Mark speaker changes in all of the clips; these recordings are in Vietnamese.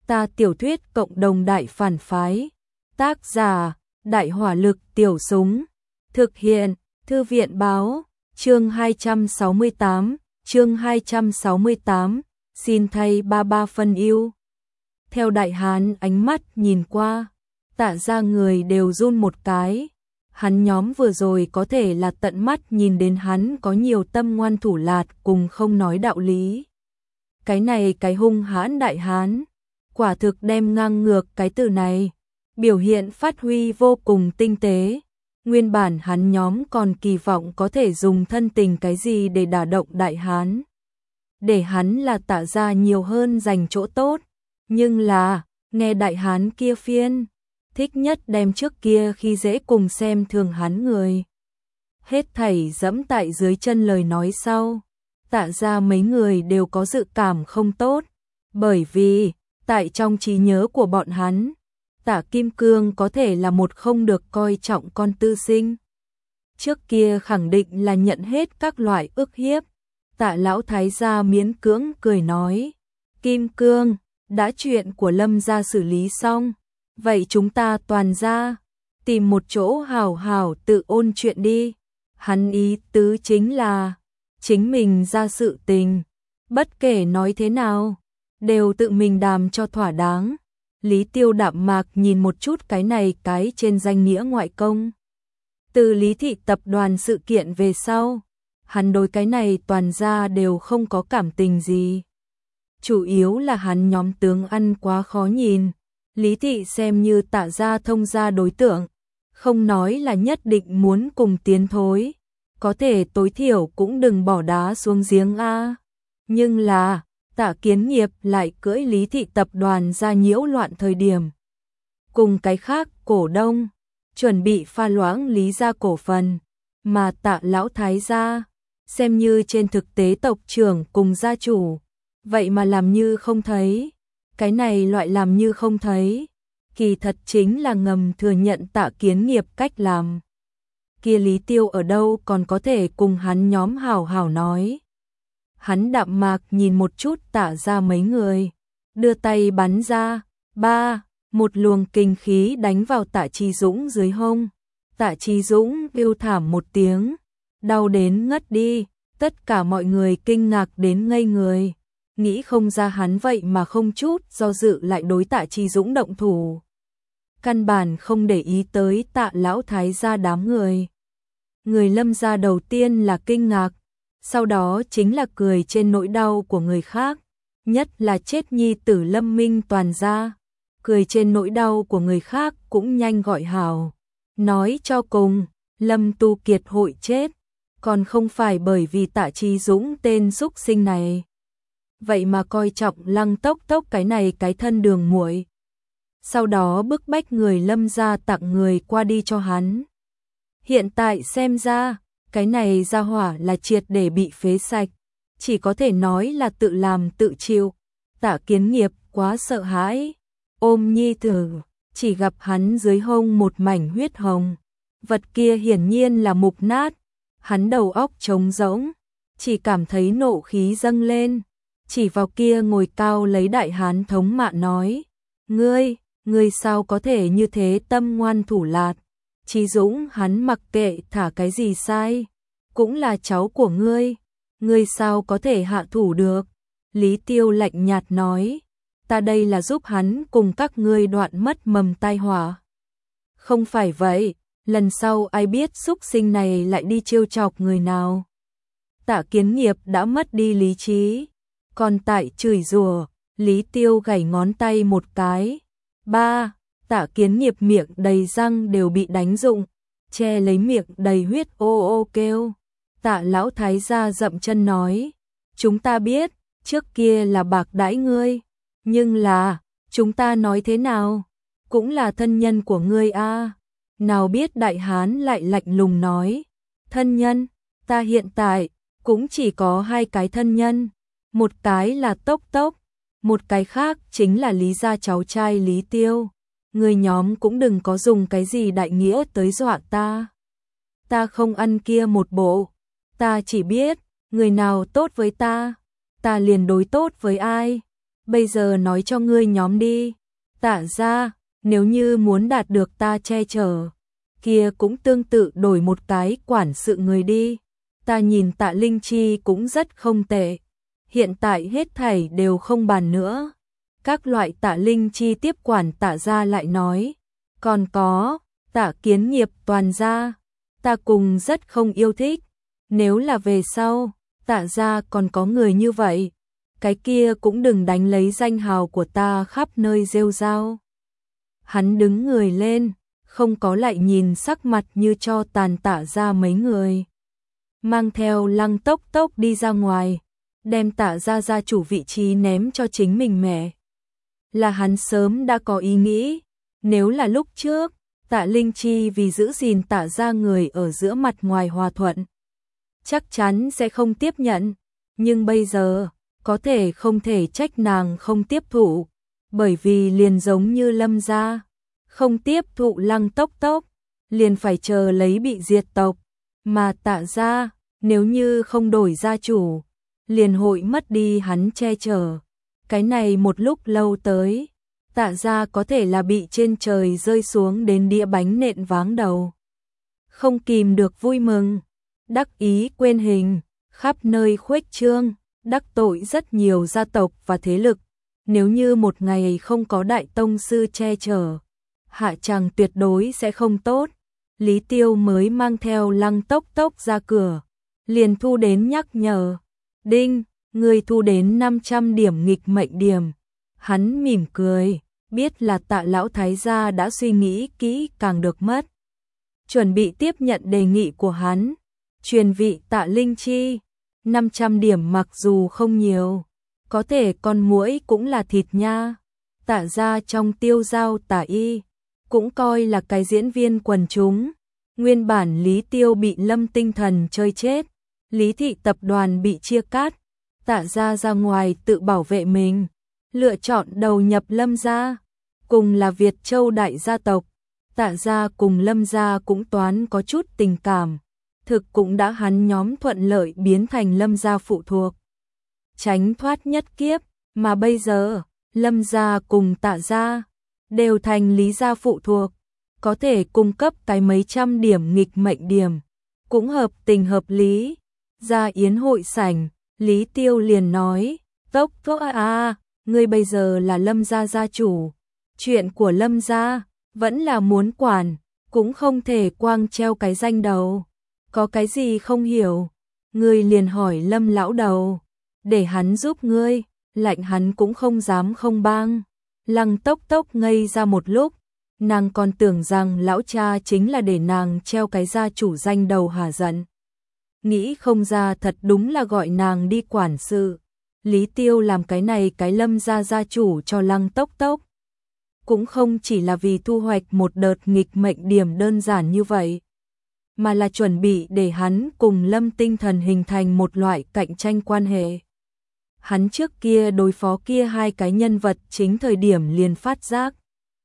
Speaker 1: Ta tiểu thuyết cộng đồng đại phản phái. Tác giả, Đại hỏa lực tiểu súng. Thực hiện, Thư viện báo, chương 268, xin thay ba ba phân yêu. Theo Đại Hán ánh mắt nhìn qua, Tạ ra người đều run một cái. Hắn nhóm vừa rồi có thể là tận mắt nhìn đến hắn có nhiều tâm ngoan thủ lạt cùng không nói đạo lý. Cái này cái hung hãn Đại Hán, quả thực đem ngang ngược cái từ này, biểu hiện phát huy vô cùng tinh tế. Nguyên bản hắn nhóm còn kỳ vọng có thể dùng thân tình cái gì để đả động Đại Hán, để hắn là Tạ ra nhiều hơn dành chỗ tốt. Nhưng là, nghe Đại Hán kia phiên, thích nhất đem trước kia khi dễ cùng xem thường hắn người. Hết thảy dẫm tại dưới chân lời nói sau, Tạ ra mấy người đều có dự cảm không tốt, bởi vì, tại trong trí nhớ của bọn hắn, Tạ Kim Cương có thể là một không được coi trọng con tư sinh. Trước kia khẳng định là nhận hết các loại ức hiếp. Tạ lão thái gia miễn cưỡng cười nói, Kim Cương, đã chuyện của Lâm gia xử lý xong, vậy chúng ta toàn ra, tìm một chỗ hảo hảo tự ôn chuyện đi. Hắn ý tứ chính là, chính mình ra sự tình, bất kể nói thế nào, đều tự mình đàm cho thỏa đáng. Lý Tiêu đạm mạc nhìn một chút cái này cái trên danh nghĩa ngoại công. Từ Lý thị tập đoàn sự kiện về sau, hắn đối cái này toàn ra đều không có cảm tình gì. Chủ yếu là hắn nhóm tướng ăn quá khó nhìn. Lý thị xem như Tạ gia thông gia đối tượng, không nói là nhất định muốn cùng tiến thối, có thể tối thiểu cũng đừng bỏ đá xuống giếng a. Nhưng là, Tạ Kiến Nghiệp lại cưỡi Lý thị tập đoàn ra nhiễu loạn thời điểm. Cùng cái khác cổ đông, chuẩn bị pha loãng Lý gia cổ phần, mà Tạ lão thái gia, xem như trên thực tế tộc trưởng cùng gia chủ, vậy mà làm như không thấy. Cái này loại làm như không thấy, kỳ thật chính là ngầm thừa nhận Tạ Kiến Nghiệp cách làm. Kia Lý Tiêu ở đâu còn có thể cùng hắn nhóm hảo hảo nói. Hắn đạm mạc nhìn một chút Tạ ra mấy người, đưa tay bắn ra, một luồng kinh khí đánh vào Tạ Chi Dũng dưới hông. Tạ Chi Dũng kêu thảm một tiếng, đau đến ngất đi, tất cả mọi người kinh ngạc đến ngây người. Nghĩ không ra hắn vậy mà không chút do dự lại đối Tạ Chi Dũng động thủ. Căn bản không để ý tới Tạ lão thái gia đám người. Người Lâm gia đầu tiên là kinh ngạc, sau đó chính là cười trên nỗi đau của người khác, nhất là chết nhi tử Lâm Minh toàn gia. Cười trên nỗi đau của người khác cũng nhanh gọi hào. Nói cho cùng, Lâm Tu Kiệt hội chết, còn không phải bởi vì Tạ Chi Dũng tên xúc sinh này. Vậy mà coi trọng Lăng Tốc Tốc cái này cái thân đường muội. Sau đó bức bách người Lâm gia tặng người qua đi cho hắn. Hiện tại xem ra, cái này ra hỏa là triệt để bị phế sạch, chỉ có thể nói là tự làm tự chịu. Tạ Kiến Nghiệp quá sợ hãi, ôm nhi tử, chỉ gặp hắn dưới hông một mảnh huyết hồng. Vật kia hiển nhiên là mục nát, hắn đầu óc trống rỗng, chỉ cảm thấy nộ khí dâng lên. Chỉ vào kia ngồi cao lấy Đại Hán thống mạ nói, ngươi sao có thể như thế tâm ngoan thủ lạt. Chí Dũng hắn mặc kệ thả cái gì sai, cũng là cháu của ngươi sao có thể hạ thủ được. Lý Tiêu lạnh nhạt nói, ta đây là giúp hắn cùng các ngươi đoạn mất mầm tai họa. Không phải vậy, lần sau ai biết xúc sinh này lại đi trêu chọc người nào. Tạ Kiến Nghiệp đã mất đi lý trí, còn tại chửi rủa. Lý Tiêu gảy ngón tay một cái. Tạ Kiến Nghiệp miệng đầy răng đều bị đánh rụng, che lấy miệng đầy huyết ô ô kêu. Tạ lão thái gia dậm chân nói, chúng ta biết, trước kia là bạc đãi ngươi, nhưng là, chúng ta nói thế nào, cũng là thân nhân của ngươi a. Nào biết Đại Hán lại lạnh lùng nói, thân nhân, ta hiện tại cũng chỉ có hai cái thân nhân, một cái là Tốc Tốc, một cái khác chính là Lý gia cháu trai Lý Tiêu. Người nhóm cũng đừng có dùng cái gì đại nghĩa tới dọa ta. Ta không ăn kia một bộ, ta chỉ biết, người nào tốt với ta liền đối tốt với ai. bây giờ nói cho ngươi nhóm đi. Tạ gia, nếu như muốn đạt được ta che chở, kia cũng tương tự đổi một cái quản sự người đi. Ta nhìn Tạ Linh Chi cũng rất không tệ. Hiện tại hết thảy đều không bàn nữa. Các loại Tạ Linh Chi tiếp quản Tạ gia lại nói. Còn có, Tạ Kiến Nghiệp toàn gia, ta cùng rất không yêu thích. Nếu là về sau, Tạ gia còn có người như vậy, cái kia cũng đừng đánh lấy danh hào của ta khắp nơi rêu rao. Hắn đứng người lên, không có lại nhìn sắc mặt như cho tàn Tạ gia mấy người. Mang theo Lăng Tốc Tốc đi ra ngoài, đem Tạ gia gia chủ vị trí ném cho chính mình mẹ. Là hắn sớm đã có ý nghĩ, nếu là lúc trước, Tạ Linh Chi vì giữ gìn Tạ gia người ở giữa mặt ngoài hòa thuận, chắc chắn sẽ không tiếp nhận, nhưng bây giờ, có thể không thể trách nàng không tiếp thụ, bởi vì liền giống như Lâm gia, không tiếp thụ Lăng Tốc Tốc, liền phải chờ lấy bị diệt tộc, mà Tạ gia, nếu như không đổi gia chủ, liền hội mất đi hắn che chở. Cái này một lúc lâu tới, Tạ gia có thể là bị trên trời rơi xuống đến đĩa bánh nện váng đầu. Không kìm được vui mừng, đắc ý quên hình, khắp nơi khuếch trương, đắc tội rất nhiều gia tộc và thế lực. Nếu như một ngày không có đại tông sư che chở, hạ chàng tuyệt đối sẽ không tốt. Lý Tiêu mới mang theo Lăng Tốc Tốc ra cửa, liền thu đến nhắc nhở. Đinh, người thu đến 500 điểm nghịch mệnh điểm. Hắn mỉm cười, biết là Tạ lão thái gia đã suy nghĩ kỹ càng được mất. Chuẩn bị tiếp nhận đề nghị của hắn, truyền vị Tạ Linh Chi. 500 điểm mặc dù không nhiều, có thể con muỗi cũng là thịt nha. Tạ gia trong tiêu giao Tạ y, cũng coi là cái diễn viên quần chúng. Nguyên bản Lý Tiêu bị Lâm Tinh Thần chơi chết, Lý thị tập đoàn bị chia cắt, Tạ gia ra ngoài tự bảo vệ mình, lựa chọn đầu nhập Lâm gia, cùng là Việt Châu đại gia tộc. Tạ gia cùng Lâm gia cũng toán có chút tình cảm, thực cũng đã hắn nhóm thuận lợi biến thành Lâm gia phụ thuộc, tránh thoát nhất kiếp, mà bây giờ, Lâm gia cùng Tạ gia đều thành Lý gia phụ thuộc, có thể cung cấp cái mấy trăm điểm nghịch mệnh điểm, cũng hợp tình hợp lý. Ra yến hội sảnh, Lý Tiêu liền nói, Tốc Tốc ngươi bây giờ là Lâm gia gia chủ, chuyện của Lâm gia vẫn là muốn quản, cũng không thể quang treo cái danh đầu. Có cái gì không hiểu, ngươi liền hỏi Lâm lão đầu, để hắn giúp ngươi, lạnh hắn cũng không dám không bang. Lăng Tốc Tốc ngây ra một lúc, nàng còn tưởng rằng lão cha chính là để nàng treo cái gia chủ danh đầu hả giận. Nghĩ không ra thật đúng là gọi nàng đi quản sự. Lý Tiêu làm cái này cái Lâm gia gia chủ cho Lăng Tốc Tốc, cũng không chỉ là vì thu hoạch một đợt nghịch mệnh điểm đơn giản như vậy, mà là chuẩn bị để hắn cùng Lâm Tinh Thần hình thành một loại cạnh tranh quan hệ. Hắn trước kia đối phó kia hai cái nhân vật chính thời điểm liền phát giác.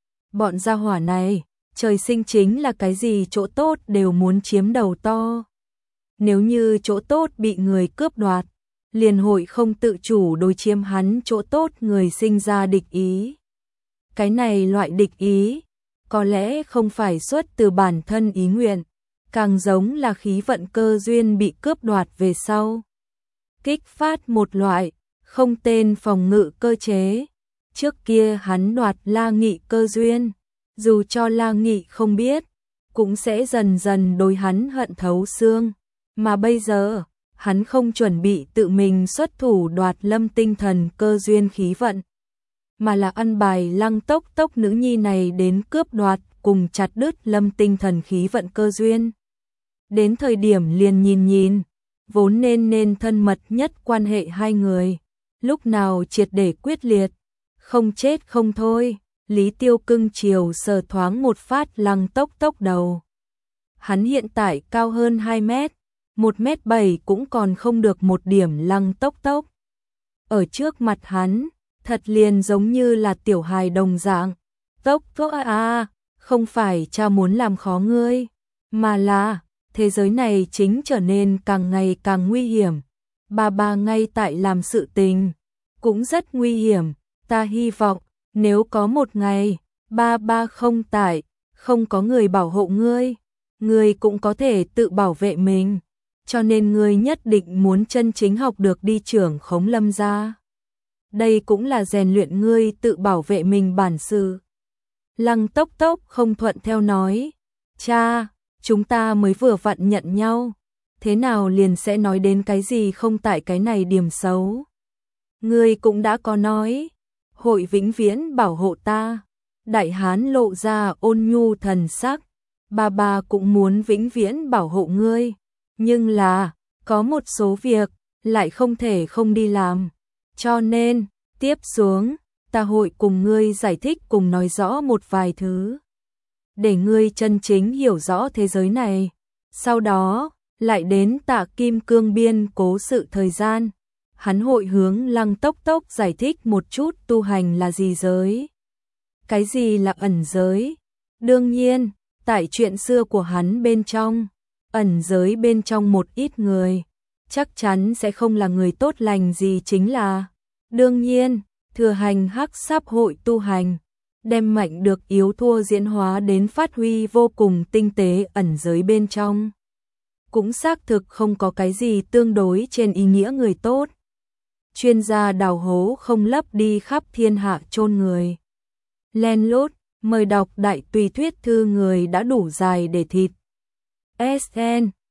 Speaker 1: Bọn gia hỏa này, trời sinh chính là cái gì chỗ tốt đều muốn chiếm đầu to. Nếu như chỗ tốt bị người cướp đoạt, liền hội không tự chủ đối chiếm hắn chỗ tốt người sinh ra địch ý. Cái này loại địch ý, có lẽ không phải xuất từ bản thân ý nguyện, càng giống là khí vận cơ duyên bị cướp đoạt về sau. Kích phát một loại, không tên phòng ngự cơ chế. Trước kia hắn đoạt La Nghị cơ duyên, dù cho La Nghị không biết, cũng sẽ dần dần đối hắn hận thấu xương. Mà bây giờ, hắn không chuẩn bị tự mình xuất thủ đoạt Lâm Tinh Thần cơ duyên khí vận, mà là ăn bài Lăng Tốc Tốc nữ nhi này đến cướp đoạt cùng chặt đứt Lâm Tinh Thần khí vận cơ duyên. Đến thời điểm liền nhìn, vốn nên thân mật nhất quan hệ hai người, lúc nào triệt để quyết liệt, không chết không thôi. Lý Tiêu cưng chiều sờ thoáng một phát Lăng Tốc Tốc đầu. Hắn hiện tại cao hơn 2 mét, 1m7 cũng còn không được một điểm Lăng Tốc Tốc. Ở trước mặt hắn, thật liền giống như là tiểu hài đồng dạng. Tốc Tốc không phải cha muốn làm khó ngươi, mà là thế giới này chính trở nên càng ngày càng nguy hiểm. Bà ngay tại làm sự tình, cũng rất nguy hiểm, Ta hy vọng, nếu có một ngày, ba không tại, không có người bảo hộ ngươi cũng có thể tự bảo vệ mình. Cho nên ngươi nhất định muốn chân chính học được đi trưởng khống Lâm gia. Đây cũng là rèn luyện ngươi tự bảo vệ mình bản sự. Lăng Tốc Tốc không thuận theo nói, cha, chúng ta mới vừa vặn nhận nhau, thế nào liền sẽ nói đến cái gì không tại cái này điểm xấu. Ngươi cũng đã có nói, hội vĩnh viễn bảo hộ ta. Đại hán lộ ra ôn nhu thần sắc, ba cũng muốn vĩnh viễn bảo hộ ngươi, nhưng là, có một số việc, lại không thể không đi làm. Cho nên, tiếp xuống, ta hội cùng ngươi giải thích cùng nói rõ một vài thứ. Để ngươi chân chính hiểu rõ thế giới này. Sau đó, lại đến Tạ Kim Cương biên cố sự thời gian. Hắn hội hướng Lăng Tốc Tốc giải thích một chút tu hành là gì giới. Cái gì là ẩn giới? Đương nhiên, tại chuyện xưa của hắn bên trong, ẩn giới bên trong một ít người, chắc chắn sẽ không là người tốt lành gì chính là. Đương nhiên, thừa hành hắc sáp hội tu hành, đem mạnh được yếu thua diễn hóa đến phát huy vô cùng tinh tế ẩn giới bên trong. Cũng xác thực không có cái gì tương đối trên ý nghĩa người tốt. Chuyên gia đào hố không lấp đi khắp thiên hạ chôn người. Len lút, mời đọc đại tùy thuyết thư người đã đủ dài để thịt. SN